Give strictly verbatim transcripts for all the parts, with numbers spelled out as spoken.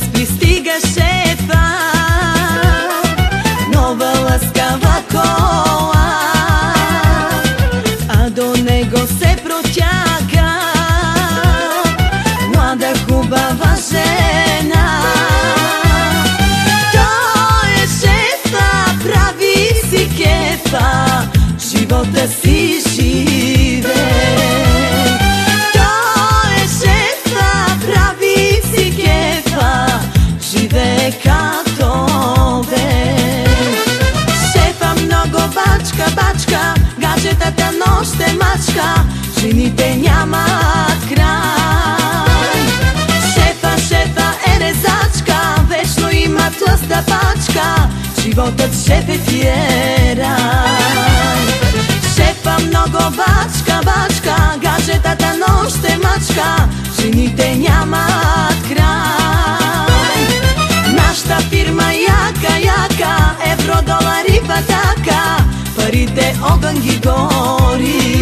пристига шефа, нова лъскава кола, а до него се протяга млада хубава жена. Той е шефа, прави си кефа, живота си живе. Той е шефа, прави си кефа, живее като бе. Шефа много бачка, бачка, гаджетата нощ е мачка, жените нямат край. Шефа, шефа е резачка, вечно има тлъста пачка, животът шеф е ти е рай. Шефа много бачка, бачка, гаджетата нощ е мачка, жените нямат край. Нашата фирма яка, яка, евро, долари, патака, парите огън ги гори.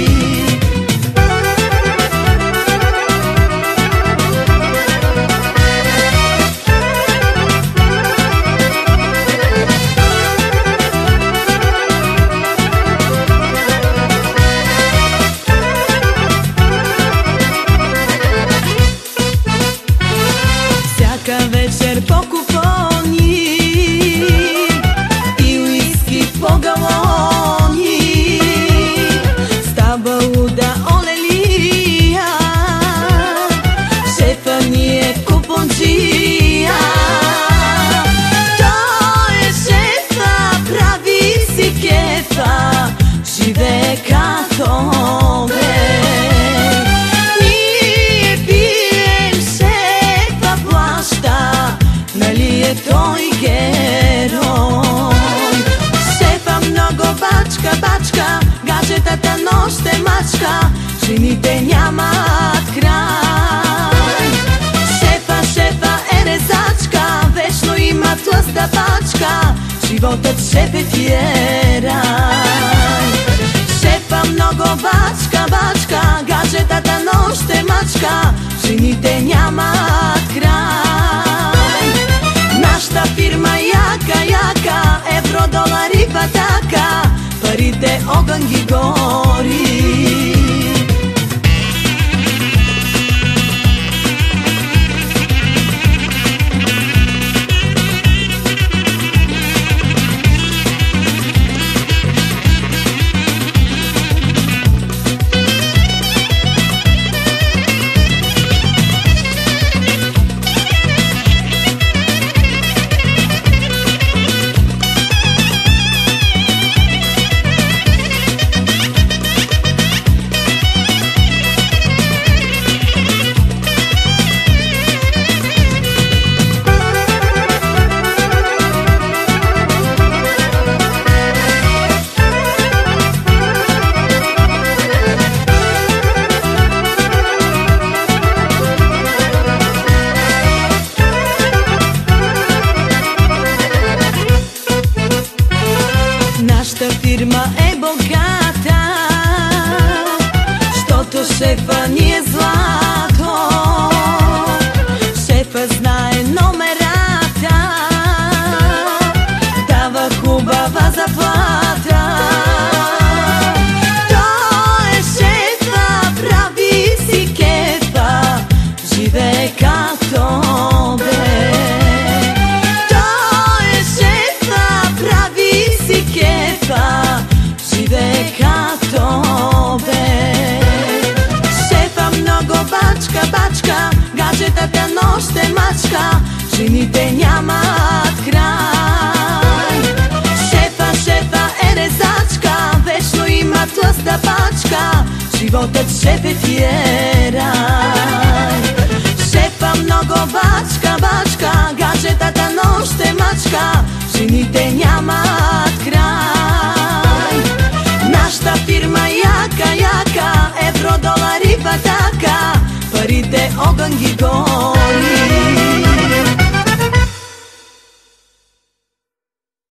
Всяка вечер по купони и уиски по галони, става луда олелия, шефа ни е купонджия. Той е шефа, прави си кефа, живее като бе. Нали е той герой? Шефа много бачка, бачка, гаджетата нощ е мачка, жените нямат край. Шефа, шефа е резачка, вечно има тлъста пачка, животът шеф е ти е рай. Шефа много бачка, бачка, гаджетата нощ е мачка, жените нямат край. Нашата фирма яка, яка, евро, долари, патака, парите огън ги гори. Нашата фирма е богата, щото шефа ни е злато. Шефа знае номерата, дава хубава заплата. Той е шефа, прави си кефа, живее като бе. Той е шефа, прави си кефа, живее като бе. Шефа много бачка, бачка, гаджетата нощ е мачка, жените нямат край. Шефа, шефа е резачка, вечно има тлъста пачка, животът шеф е ти е рай. Шефа много бачка, бачка, гаджетата нощ е мачка, жените нямат край. Нашата фирма яка, яка, евро, долари, патака, парите огън ги гори.